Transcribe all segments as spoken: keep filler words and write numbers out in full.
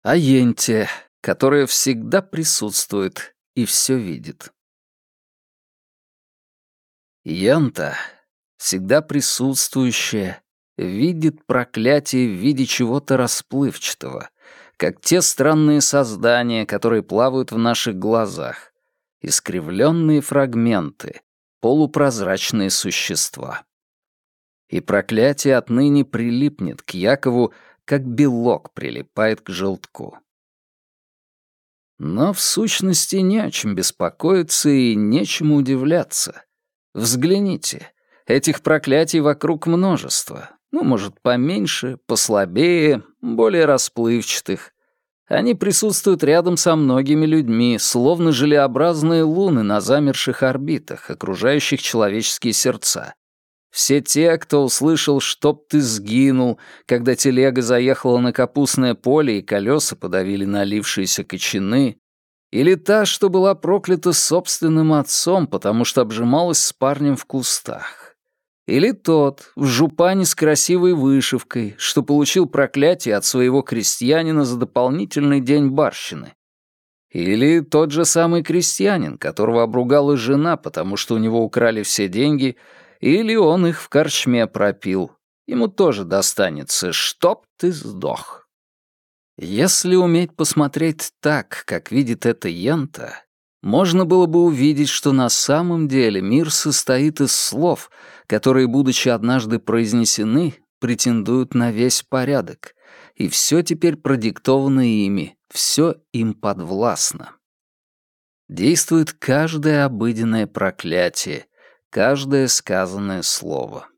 о Йенте, которая всегда присутствует и все видит. Йента, всегда присутствующая, видит проклятие в виде чего-то расплывчатого, как те странные создания, которые плавают в наших глазах, искривленные фрагменты, полупрозрачные существа. И проклятие отныне прилипнет к Якову, как белок прилипает к желтку. Но в сущности не о чем беспокоиться и нечему удивляться. Взгляните, этих проклятий вокруг множество. Ну, может, поменьше, послабее, более расплывчатых. Они присутствуют рядом со многими людьми, словно желеобразные луны на замерших орбитах, окружающих человеческие сердца. Все те, кто услышал «чтоб ты сгинул», когда телега заехала на капустное поле и колеса подавили налившиеся кочаны, или та, что была проклята собственным отцом, потому что обжималась с парнем в кустах. Или тот, в жупане с красивой вышивкой, что получил проклятие от своего крестьянина за дополнительный день барщины. Или тот же самый крестьянин, которого обругала жена, потому что у него украли все деньги, или он их в корчме пропил. Ему тоже достанется, чтоб ты сдох. Если уметь посмотреть так, как видит это Йента, можно было бы увидеть, что на самом деле мир состоит из слов, которые, будучи однажды произнесены, претендуют на весь порядок, и все теперь продиктовано ими, все им подвластно. Действует каждое обыденное проклятие, каждое сказанное слово.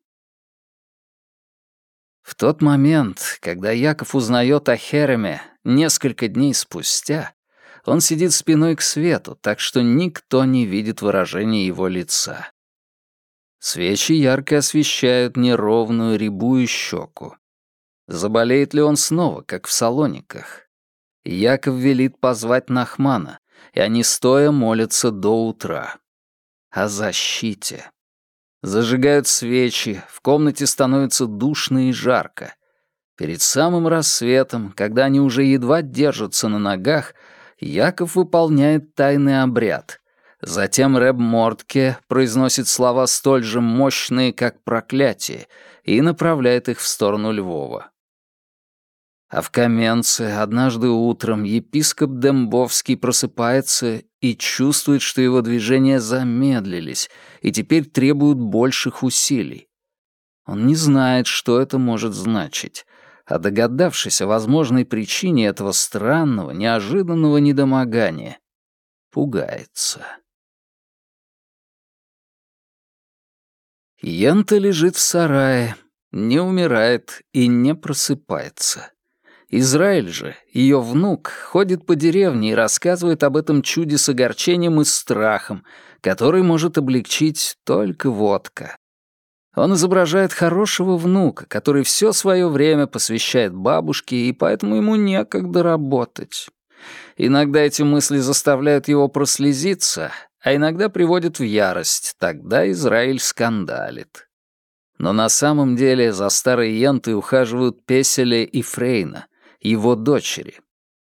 В тот момент, когда Яков узнает о Хереме несколько дней спустя, он сидит спиной к свету, так что никто не видит выражения его лица. Свечи ярко освещают неровную рябую щеку. Заболеет ли он снова, как в Салониках? Яков велит позвать Нахмана, и они стоя молятся до утра. О защите. Зажигают свечи, в комнате становится душно и жарко. Перед самым рассветом, когда они уже едва держатся на ногах, Яков выполняет тайный обряд. Затем рэб Мортке произносит слова столь же мощные, как проклятие, и направляет их в сторону Львова. А в Каменце однажды утром епископ Дембовский просыпается и чувствует, что его движения замедлились и теперь требуют больших усилий. Он не знает, что это может значить, а догадавшись о возможной причине этого странного, неожиданного недомогания, пугается. Йента лежит в сарае, не умирает и не просыпается. Израиль же, ее внук, ходит по деревне и рассказывает об этом чуде с огорчением и страхом, который может облегчить только водка. Он изображает хорошего внука, который все свое время посвящает бабушке, и поэтому ему некогда работать. Иногда эти мысли заставляют его прослезиться, а иногда приводят в ярость, тогда Израиль скандалит. Но на самом деле за старой Йентой ухаживают Песеле и Фрейна, его дочери.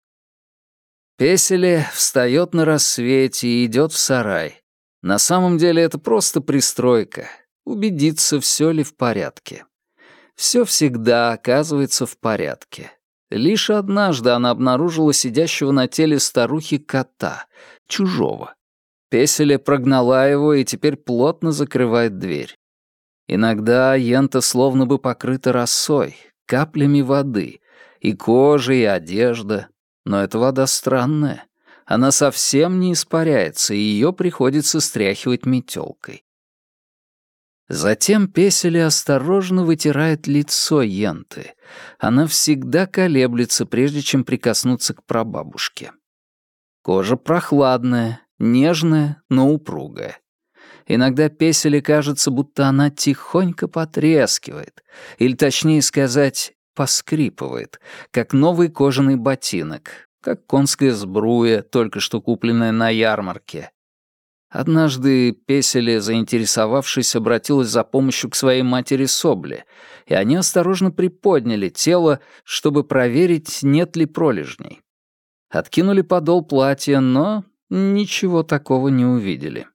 Песеле встает на рассвете и идет в сарай. На самом деле это просто пристройка, убедиться, все ли в порядке. Все всегда оказывается в порядке. Лишь однажды она обнаружила сидящего на теле старухи кота, чужого. Песеле прогнала его и теперь плотно закрывает дверь. Иногда Йента словно бы покрыта росой, каплями воды, и кожа, и одежда. Но эта вода странная. Она совсем не испаряется, и ее приходится стряхивать метелкой. Затем Песеле осторожно вытирает лицо Йенты. Она всегда колеблется, прежде чем прикоснуться к прабабушке. Кожа прохладная, нежная, но упругая. Иногда Песеле кажется, будто она тихонько потрескивает, или, точнее сказать, поскрипывает, как новый кожаный ботинок, как конская сбруя, только что купленная на ярмарке. Однажды Песеле, заинтересовавшись, обратилась за помощью к своей матери Собле, и они осторожно приподняли тело, чтобы проверить, нет ли пролежней. Откинули подол платья, но ничего такого не увидели.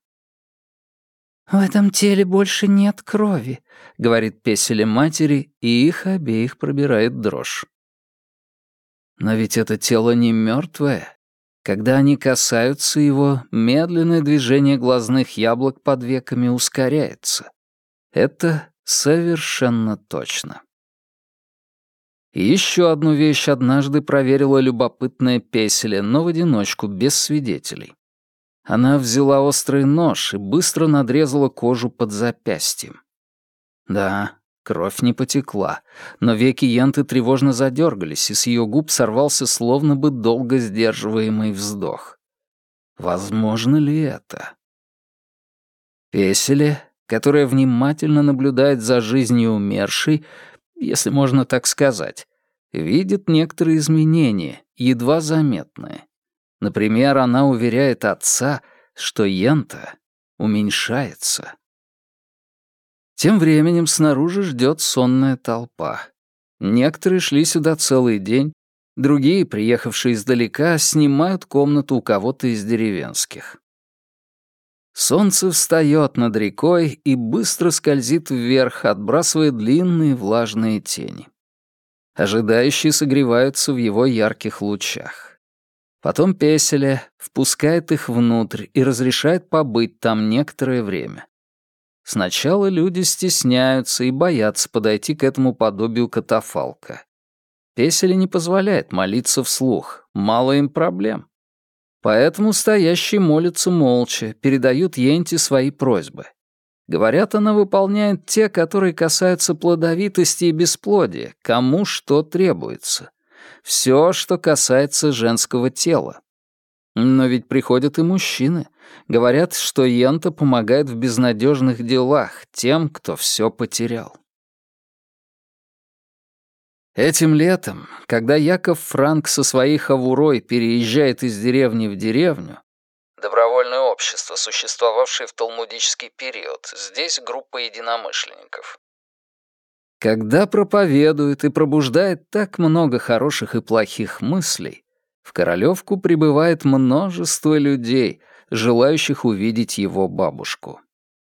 «В этом теле больше нет крови», — говорит Песеле матери, и их обеих пробирает дрожь. Но ведь это тело не мертвое. Когда они касаются его, медленное движение глазных яблок под веками ускоряется. Это совершенно точно. И еще одну вещь однажды проверила любопытная Песеле, но в одиночку, без свидетелей. Она взяла острый нож и быстро надрезала кожу под запястьем. Да, кровь не потекла, но веки Йенты тревожно задергались, и с ее губ сорвался словно бы долго сдерживаемый вздох. Возможно ли это? Песеле, которая внимательно наблюдает за жизнью умершей, если можно так сказать, видит некоторые изменения, едва заметные. Например, она уверяет отца, что Йента уменьшается. Тем временем снаружи ждет сонная толпа. Некоторые шли сюда целый день, другие, приехавшие издалека, снимают комнату у кого-то из деревенских. Солнце встает над рекой и быстро скользит вверх, отбрасывая длинные влажные тени. Ожидающие согреваются в его ярких лучах. Потом Песеле впускает их внутрь и разрешает побыть там некоторое время. Сначала люди стесняются и боятся подойти к этому подобию катафалка. Песеле не позволяет молиться вслух, мало им проблем. Поэтому стоящие молятся молча, передают Йенте свои просьбы. Говорят, она выполняет те, которые касаются плодовитости и бесплодия, кому что требуется. Все, что касается женского тела. Но ведь приходят и мужчины. Говорят, что Йента помогает в безнадежных делах тем, кто все потерял. Этим летом, когда Яков Франк со своей хавурой переезжает из деревни в деревню, добровольное общество, существовавшее в талмудический период, здесь группа единомышленников, когда проповедует и пробуждает так много хороших и плохих мыслей, в Королевку прибывает множество людей, желающих увидеть его бабушку.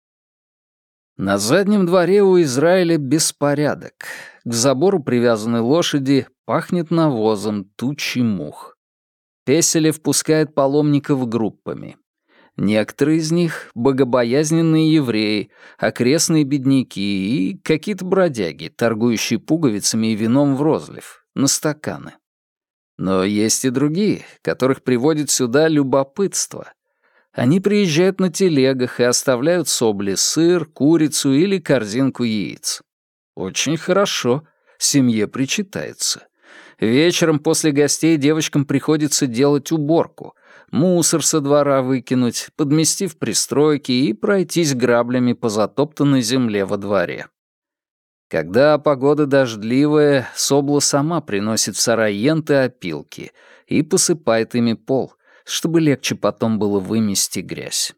На заднем дворе у Израиля беспорядок. К забору привязанной лошади пахнет навозом, тучи мух. Песеле впускает паломников группами. Некоторые из них — богобоязненные евреи, окрестные бедняки и какие-то бродяги, торгующие пуговицами и вином в розлив, на стаканы. Но есть и другие, которых приводит сюда любопытство. Они приезжают на телегах и оставляют собли сыр, курицу или корзинку яиц. Очень хорошо, семье причитается. Вечером после гостей девочкам приходится делать уборку, мусор со двора выкинуть, подмести в пристройки и пройтись граблями по затоптанной земле во дворе. Когда погода дождливая, Собла сама приносит в сарай Йенты опилки и посыпает ими пол, чтобы легче потом было вымести грязь.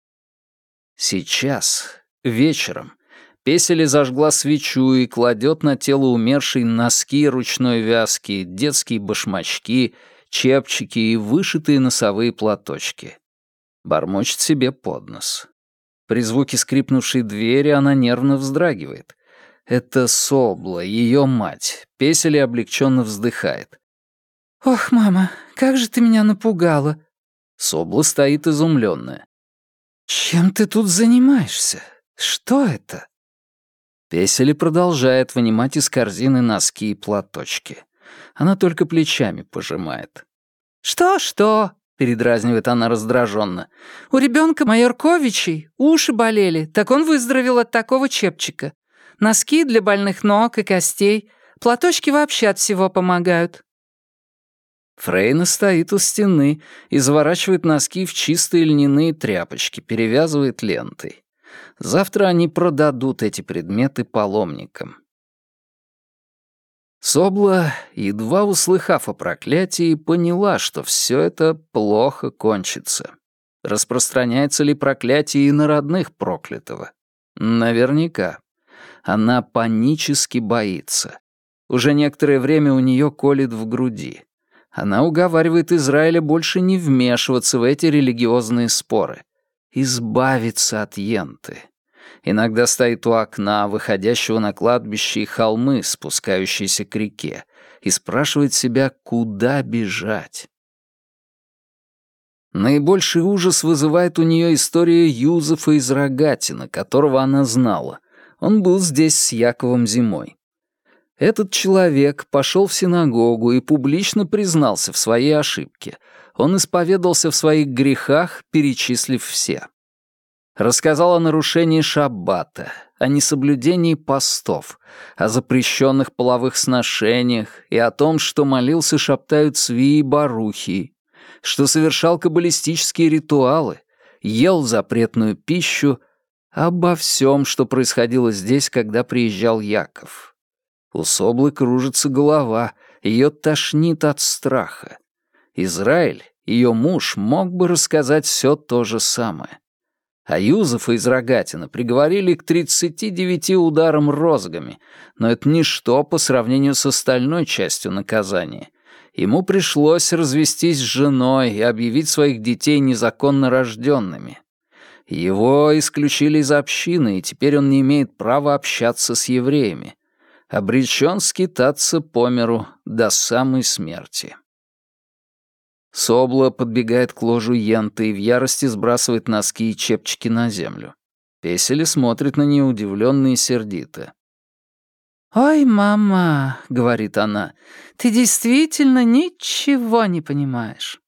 Сейчас, вечером, Песеле зажгла свечу и кладет на тело умершей носки ручной вязки, детские башмачки, чепчики и вышитые носовые платочки. Бормочет себе под нос. При звуке скрипнувшей двери она нервно вздрагивает. Это Собла, ее мать. Песеле облегченно вздыхает. «Ох, мама, как же ты меня напугала!» Собла стоит изумленная. «Чем ты тут занимаешься? Что это?» Песеле продолжает вынимать из корзины носки и платочки. Она только плечами пожимает. «Что-что?» — передразнивает она раздраженно. «У ребенка майорковичей уши болели, так он выздоровел от такого чепчика. Носки для больных ног и костей, платочки вообще от всего помогают». Фрейна стоит у стены и заворачивает носки в чистые льняные тряпочки, перевязывает лентой. Завтра они продадут эти предметы паломникам. Собла, едва услыхав о проклятии, поняла, что все это плохо кончится. Распространяется ли проклятие и на родных проклятого? Наверняка. Она панически боится. Уже некоторое время у нее колет в груди. Она уговаривает Израиля больше не вмешиваться в эти религиозные споры. Избавиться от Йенты. Иногда стоит у окна, выходящего на кладбище и холмы, спускающиеся к реке, и спрашивает себя, куда бежать. Наибольший ужас вызывает у нее история Юзефа из Рогатина, которого она знала. Он был здесь с Яковом зимой. Этот человек пошел в синагогу и публично признался в своей ошибке. Он исповедался в своих грехах, перечислив все. Рассказал о нарушении шаббата, о несоблюдении постов, о запрещенных половых сношениях и о том, что молился шаптают цви и барухи, что совершал каббалистические ритуалы, ел запретную пищу, обо всем, что происходило здесь, когда приезжал Яков. У Соблы кружится голова, ее тошнит от страха. Израиль, ее муж, мог бы рассказать все то же самое. А Юзефа из Рогатина приговорили к тридцати девяти ударам розгами, но это ничто по сравнению с остальной частью наказания. Ему пришлось развестись с женой и объявить своих детей незаконно рожденными. Его исключили из общины, и теперь он не имеет права общаться с евреями. Обречен скитаться по миру до самой смерти. Собла подбегает к ложу Йенты и в ярости сбрасывает носки и чепчики на землю. Песели смотрит на нее удивленно и сердито. «Ой, мама», — говорит она, — «ты действительно ничего не понимаешь.